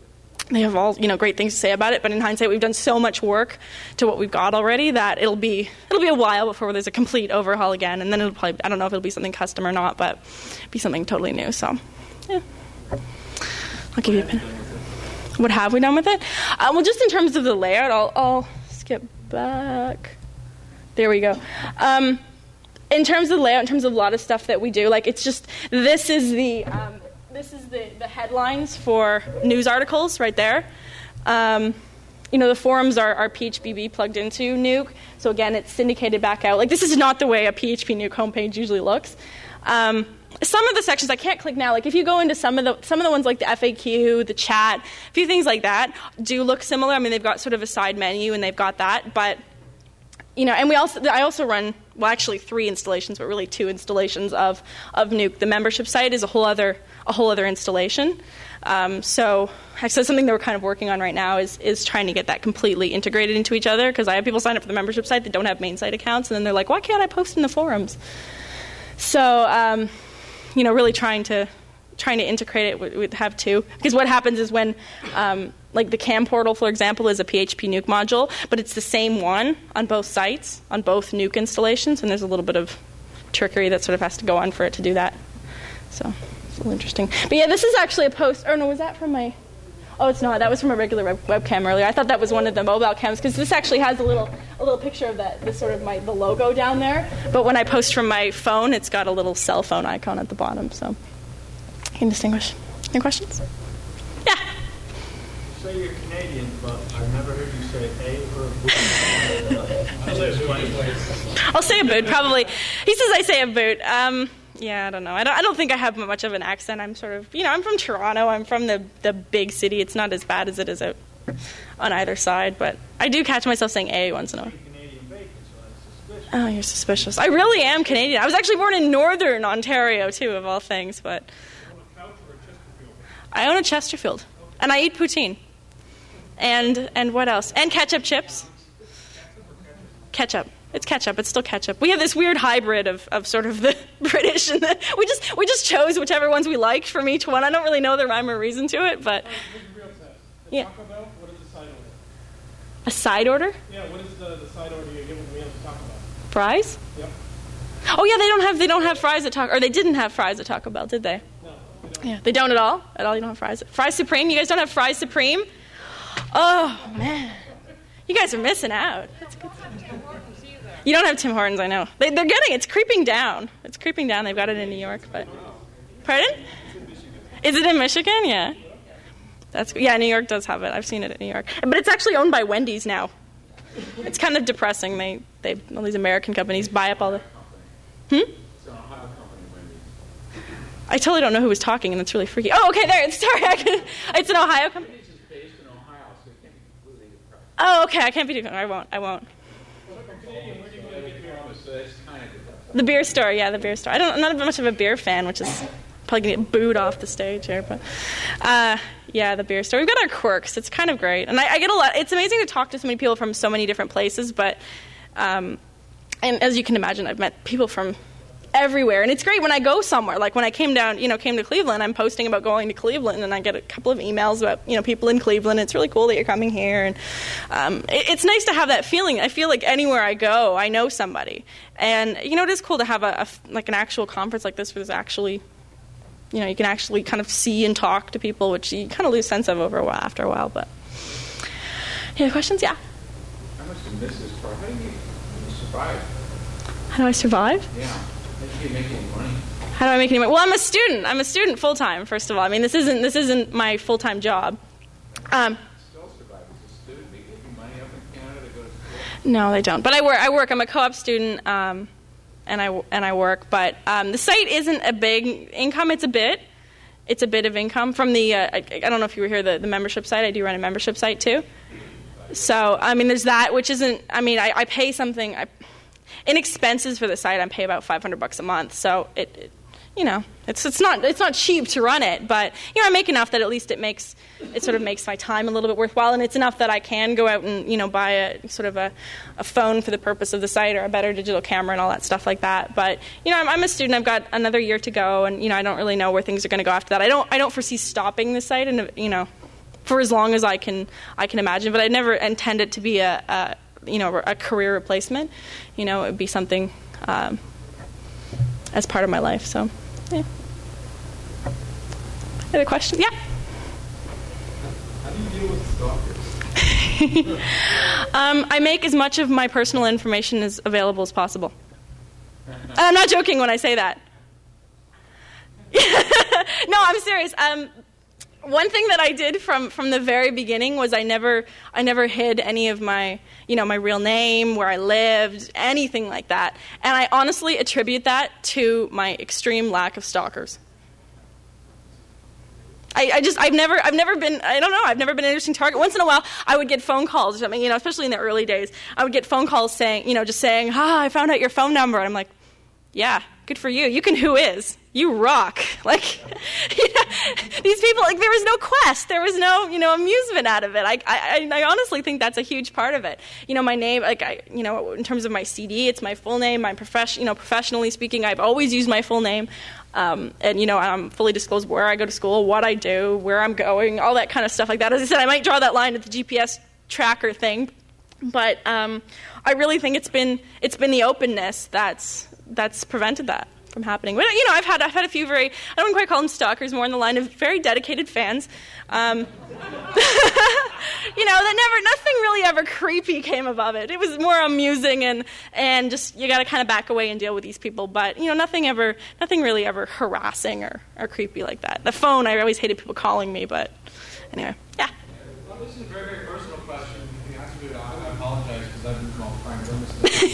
they have all, you know, great things to say about it, but in hindsight, we've done so much work to what we've got already that it'll be it'll be a while before there's a complete overhaul again, and then it'll probably, I don't know if it'll be something custom or not, but be something totally new. So, yeah, I'll give you a pin. What have we done with it? Uh, well, just in terms of the layout, I'll, I'll skip back. There we go. Um, in terms of the layout, in terms of a lot of stuff that we do, like it's just this is the. Um, This is the, the headlines for news articles right there. Um, you know, the forums are, are P H P B plugged into Nuke. So again, it's syndicated back out. Like this is not the way a P H P Nuke homepage usually looks. Um, some of the sections I can't click now. Like if you go into some of the some of the ones like the F A Q, the chat, a few things like that do look similar. I mean, they've got sort of a side menu and they've got that, but you know, and we also I also run well actually three installations, but really two installations of of Nuke. The membership site is a whole other a whole other installation. Um, so actually something that we're kind of working on right now is is trying to get that completely integrated into each other, because I have people sign up for the membership site that don't have main site accounts, and then they're like, why can't I post in the forums? So um, you know, really trying to trying to integrate it with, with have two, because what happens is when um, like the cam portal, for example, is a P H P Nuke module, but it's the same one on both sites, on both Nuke installations, and there's a little bit of trickery that sort of has to go on for it to do that. So it's a little interesting. But yeah, this is actually a post. Oh no, was that from my? Oh, it's not. That was from a regular web, webcam earlier. I thought that was one of the mobile cams, because this actually has a little a little picture of that, this sort of my the logo down there. But when I post from my phone, it's got a little cell phone icon at the bottom. So you can distinguish. Any questions? Yeah.
Say you're Canadian, but I've never heard you say a or a
I'll say a boot, probably. He says I say a boot. Um, yeah, I don't know. I don't, I don't think I have much of an accent. I'm sort of, you know, I'm from Toronto. I'm from the, the big city. It's not as bad as it is out on either side, but I do catch myself saying a once in a while. Oh, you're suspicious. I really am Canadian. I was actually born in northern Ontario, too, of all things, but I own a Chesterfield, and I eat poutine. And and what else? And ketchup chips. Ketchup. It's ketchup. It's still ketchup. We have this weird hybrid of, of sort of the British and the, we just we just chose whichever ones we liked from each one. I don't really know the rhyme or reason to it, but yeah.
Taco Bell, what is the side order?
A side order?
Yeah, what is the, the side order you're giving me to Taco Bell?
Fries?
Yep.
Oh yeah, they don't have they don't have fries at Taco, or they didn't have fries at Taco Bell, did they?
No, they don't.
Yeah, they don't at all. At all, you don't have fries. Fries Supreme? You guys don't have Fries Supreme? Oh man, you guys are missing out. That's good. You don't have Tim Hortons, I know. They, they're getting it's creeping down. It's creeping down. They've got it in New York, but pardon? Is it in Michigan? Yeah. That's yeah. New York does have it. I've seen it in New York, but it's actually owned by Wendy's now. It's kind of depressing. They they all these American companies buy up all the. Hmm. I totally don't know who was talking, and it's really freaky. Oh, okay, there. It's, sorry, I can, it's an Ohio company. Oh, okay. I can't be doing. I won't. I won't. The beer store, yeah, the beer store. I don't. I'm not much of a beer fan, which is probably gonna get booed off the stage here, but uh, yeah, the beer store. We've got our quirks. It's kind of great, and I, I get a lot. It's amazing to talk to so many people from so many different places, but um, and as you can imagine, I've met people from everywhere, and it's great when I go somewhere. Like when I came down, you know, came to Cleveland, I'm posting about going to Cleveland, and I get a couple of emails about, you know, people in Cleveland. It's really cool that you're coming here, and um, it, it's nice to have that feeling. I feel like anywhere I go, I know somebody, and you know, it is cool to have a, a like an actual conference like this where there's actually, you know, you can actually kind of see and talk to people, which you kind of lose sense of over a while after a while. But any questions? Yeah.
I must have missed this part. How do you survive?
How do I survive?
Yeah. How do you make any money?
How do I make any money? Well, I'm a student. I'm a student full time. First of all, I mean, this isn't this isn't my full time job. Um,
Still survive as a student. They give you money up in Canada to go to school.
no, they don't. But I work. I work. I'm a co-op student, um, and I and I work. But um, the site isn't a big income. It's a bit. It's a bit of income from the. Uh, I, I don't know if you were here. The, the membership site. I do run a membership site too. So I mean, there's that, which isn't. I mean, I, I pay something. I, in expenses for the site, I pay about five hundred bucks a month. So it, it, you know, it's it's not it's not cheap to run it, but you know, I make enough that at least it makes it sort of makes my time a little bit worthwhile, and it's enough that I can go out and, you know, buy a sort of a, a phone for the purpose of the site, or a better digital camera and all that stuff like that. But you know, I'm, I'm a student. I've got another year to go, and you know, I don't really know where things are going to go after that. I don't I don't foresee stopping the site, and you know, for as long as I can I can imagine. But I never intend it to be a, a you know a career replacement. You know, it would be something um, as part of my life. So, yeah. Other question? Yeah.
How do you deal with stalkers?
um, I make as much of my personal information as available as possible. And I'm not joking when I say that. No, I'm serious. Um, one thing that I did from, from the very beginning was I never I never hid any of my you know my real name, where I lived, anything like that. And I honestly attribute that to my extreme lack of stalkers. I, I just I've never I've never been I don't know I've never been an interesting target. Once in a while I would get phone calls or something, you know, especially in the early days. I would get phone calls saying, you know, just saying, "Ah, I found out your phone number." And I'm like, "Yeah, good for you. You can who is. You rock." Like, you know, these people, like, there was no quest. There was no, you know, amusement out of it. I, I, I honestly think that's a huge part of it. You know, my name, like, I, you know, in terms of my C D, it's my full name. My profession, you know, professionally speaking, I've always used my full name. Um, and, you know, I'm fully disclosed where I go to school, what I do, where I'm going, all that kind of stuff like that. As I said, I might draw that line at the G P S tracker thing. But um, I really think it's been it's been the openness that's that's prevented that from happening. But, you know, I've had I've had a few very, I don't quite call them stalkers, more in the line of very dedicated fans. Um, you know, that never, nothing really ever creepy came above it. It was more amusing and, and just, you got to kind of back away and deal with these people. But, you know, nothing ever, nothing really ever harassing or, or creepy like that. The phone, I always hated people calling me, but anyway, yeah.
Well, this is a very, very personal question. If you answered it, I apologize because I've been all trying to run this.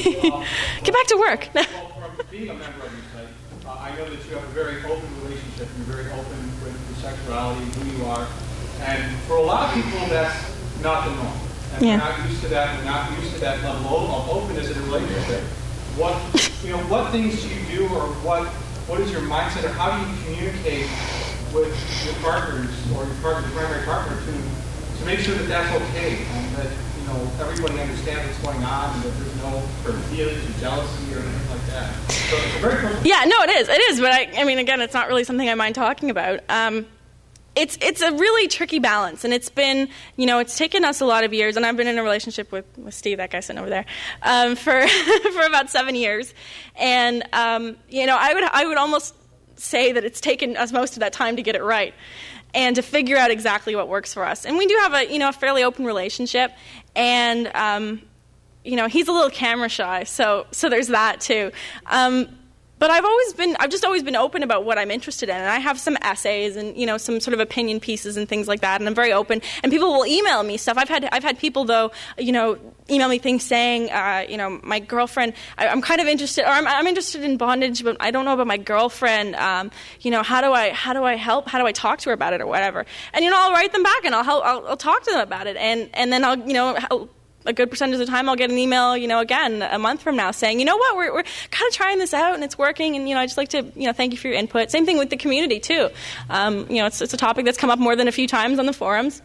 Get back to work.
Well, from being a member of your site, uh, I know that you have a very open relationship. You're very open with your sexuality, who you are. And for a lot of people, that's not the norm. And
Yeah.
they're not used to that. They're not used to that level of openness in a relationship. What, you know, what things do you do, or what, what is your mindset, or how do you communicate with your partners or your partner, your primary partner, to to make sure that that's okay and that, you know, everybody understands what's going on and that there's no hurt feelings or jealousy or anything like that. So it's a very personal.
Yeah, no, it is. It is. But, I, I mean, again, it's not really something I mind talking about. Um, it's it's a really tricky balance. And it's been, you know, it's taken us a lot of years. And I've been in a relationship with, with Steve, that guy sitting over there, um, for for about seven years. And, um, you know, I would I would almost say that it's taken us most of that time to get it right and to figure out exactly what works for us. And we do have a, you know, a fairly open relationship. And, um, you know, he's a little camera shy, so so there's that too. Um, but I've always been, I've just always been open about what I'm interested in. And I have some essays and, you know, some sort of opinion pieces and things like that. And I'm very open. And people will email me stuff. I've had I've had people, though, you know, email me things saying, uh, you know, my girlfriend, I, I'm kind of interested, or I'm, I'm interested in bondage, but I don't know about my girlfriend. Um, you know, how do I how do I help? How do I talk to her about it or whatever? And, you know, I'll write them back and I'll help, I'll, I'll talk to them about it. And, and then I'll, you know, I'll, a good percentage of the time I'll get an email, you know, again, a month from now saying, you know what, we're, we're kind of trying this out and it's working, and, you know, I'd just like to, you know, thank you for your input. Same thing with the community, too. Um, you know, it's, it's a topic that's come up more than a few times on the forums.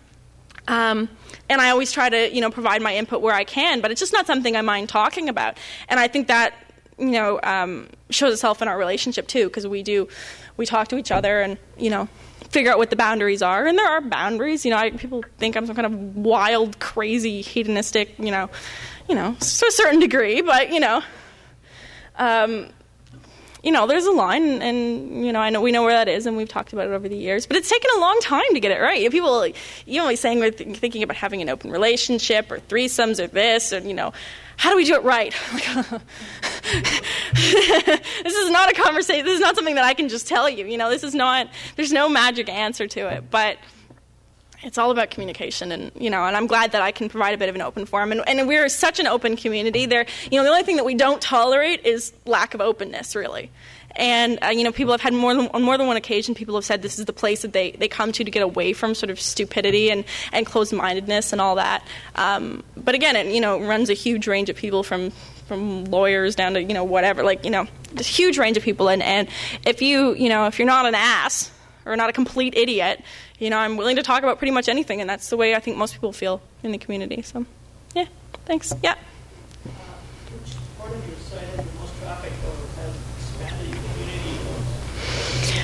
Um, and I always try to, you know, provide my input where I can, but it's just not something I mind talking about. And I think that, you know, um, shows itself in our relationship, too, because we do, we talk to each other and, you know, figure out what the boundaries are, and there are boundaries. You know, I, people think I'm some kind of wild, crazy, hedonistic, you know, you know, to a certain degree, but you know, um, you know, there's a line, and, and you know, I know we know where that is, and we've talked about it over the years. But it's taken a long time to get it right. People, you know, saying we're th- thinking about having an open relationship or threesomes or this, and you know, how do we do it right? This is not a conversation. This is not something that I can just tell you. You know, this is not, there's no magic answer to it. But it's all about communication, and, you know, and I'm glad that I can provide a bit of an open forum. And, and we're such an open community. There, you know, the only thing that we don't tolerate is lack of openness, really. And, uh, you know, people have had more than, on more than one occasion, people have said this is the place that they, they come to to get away from sort of stupidity and, and closed-mindedness and all that. Um, but again, it, you know, runs a huge range of people from, from lawyers down to, you know, whatever, like, you know, just a huge range of people. And, and if you, you know, if you're not an ass or not a complete idiot, you know, I'm willing to talk about pretty much anything. And that's the way I think most people feel in the community. So, yeah, thanks. Yeah.
Uh, which part of your site has the most traffic or has expanded your community?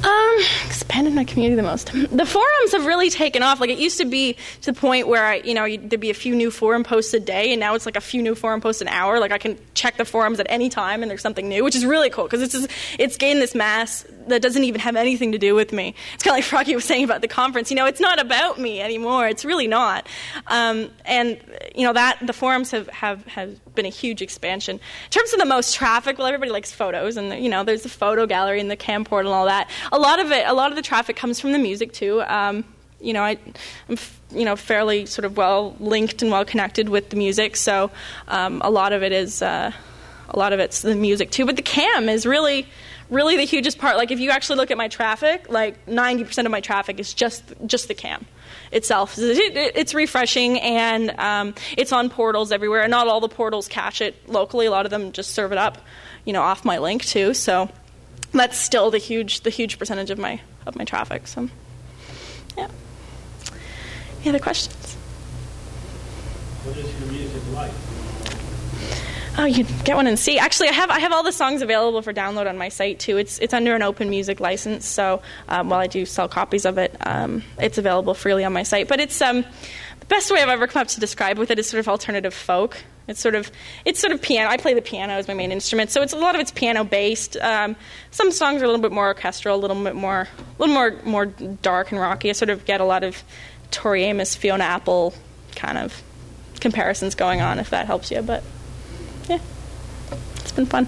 Um, expanded my community the most. The forums have really taken off. Like, it used to be to the point where I, you know, there'd be a few new forum posts a day, and now it's like a few new forum posts an hour. Like, I can check the forums at any time, and there's something new, which is really cool because it's just, it's gained this mass that doesn't even have anything to do with me. It's kind of like Froggy was saying about the conference. You know, it's not about me anymore. It's really not. Um, and you know that the forums have have have been a huge expansion. In terms of the most traffic, well, everybody likes photos, and you know, there's the photo gallery and the cam portal and all that. A lot of it, a lot of the traffic comes from the music too. Um, you know, I, I'm f- you know fairly sort of well linked and well connected with the music, so um, a lot of it is uh, a lot of it's the music too. But the cam is really, really the hugest part. Like, if you actually look at my traffic, like ninety percent of my traffic is just just the cam itself. It, it, it's refreshing, and um, it's on portals everywhere. And not all the portals catch it locally. A lot of them just serve it up, you know, off my link too. So that's still the huge the huge percentage of my of my traffic. So yeah. Any other questions?
What is your music like?
Oh, you can get one and see. Actually, I have I have all the songs available for download on my site too. It's it's under an open music license, so um, while I do sell copies of it, um, it's available freely on my site. But it's um, the best way I've ever come up to describe with it is sort of alternative folk. It's sort of it's sort of piano. I play the piano as my main instrument, so it's a lot of it's piano based. Um, some songs are a little bit more orchestral, a little bit more a little more more dark and rocky. I sort of get a lot of Tori Amos, Fiona Apple kind of comparisons going on, if that helps you. But yeah, it's been fun.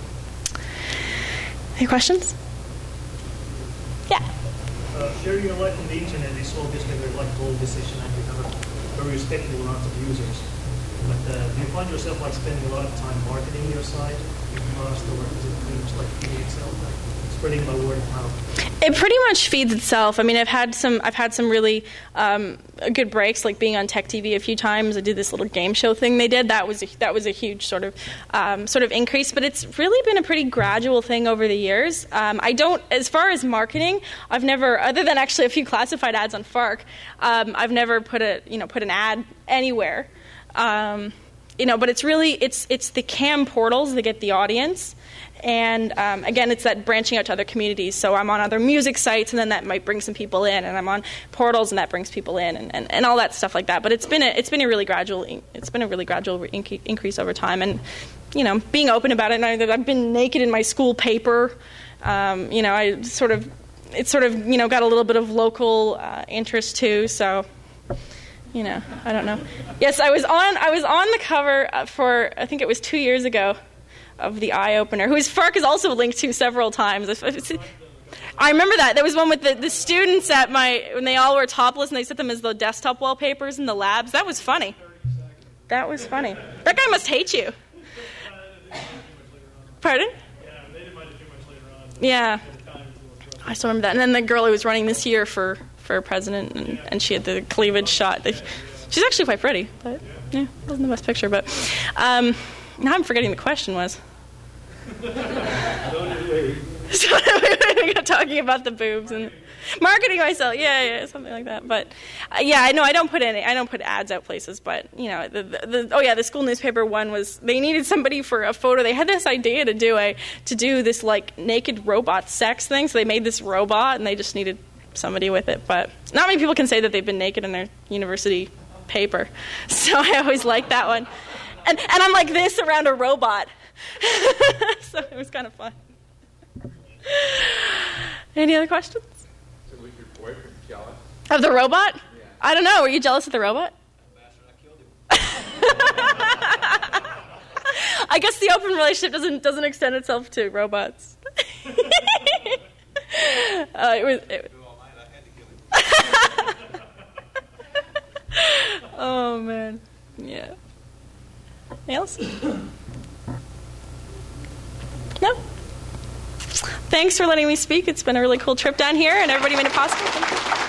Any questions? Yeah.
Uh, sharing your life on the internet is obviously a very like bold decision, and you have a very respectable amount of users. But uh, do you find yourself like spending a lot of time marketing your site, or is it pretty much like feeding itself, like spreading by word of mouth?
It pretty much feeds itself. I mean, I've had some I've had some really um, good breaks, like being on Tech T V a few times. I did this little game show thing they did. That was a, that was a huge sort of um, sort of increase. But it's really been a pretty gradual thing over the years. Um, I don't, as far as marketing, I've never, other than actually a few classified ads on Fark, um, I've never put a you know put an ad anywhere. Um, you know, but it's really it's it's the cam portals that get the audience. And um, again, it's that branching out to other communities. So I'm on other music sites, and then that might bring some people in. And I'm on portals, and that brings people in, and, and, and all that stuff like that. But it's been a it's been a really gradual it's been a really gradual inc- increase over time. And you know, being open about it. And I, I've been naked in my school paper. Um, you know, I sort of it sort of you know got a little bit of local uh, interest too. So. You know, I don't know. Yes, I was on. I was on the cover for I think it was two years ago, of the Eye Opener, whose Fark is also linked to several times. I remember that. There was one with the, the students at my when they all were topless and they set them as the desktop wallpapers in the labs. That was funny. That was funny. That guy must hate you. Pardon? Yeah. I still remember that. And then the girl who was running this year for. for president, and, and she had the cleavage shot. She's actually quite pretty, but yeah, wasn't the best picture. But um, now I'm forgetting the question was. So we got talking about the boobs and marketing myself. Yeah, yeah, something like that. But uh, yeah, I know I don't put any. I don't put ads out places. But you know, the, the, the oh yeah, the school newspaper one was they needed somebody for a photo. They had this idea to do a to do this like naked robot sex thing. So they made this robot, and they just needed somebody with it. But not many people can say that they've been naked in their university paper. So I always liked that one. And and I'm like this around a robot. So it was kind of fun. Any other questions?
So was your boyfriend jealous?
Of the robot?
Yeah.
I don't know. Were you jealous of the robot? I guess the open relationship doesn't doesn't extend itself to robots. uh, it was. It, oh man, yeah. Anything else? No. Thanks for letting me speak. It's been a really cool trip down here, and everybody made it possible. Thank you.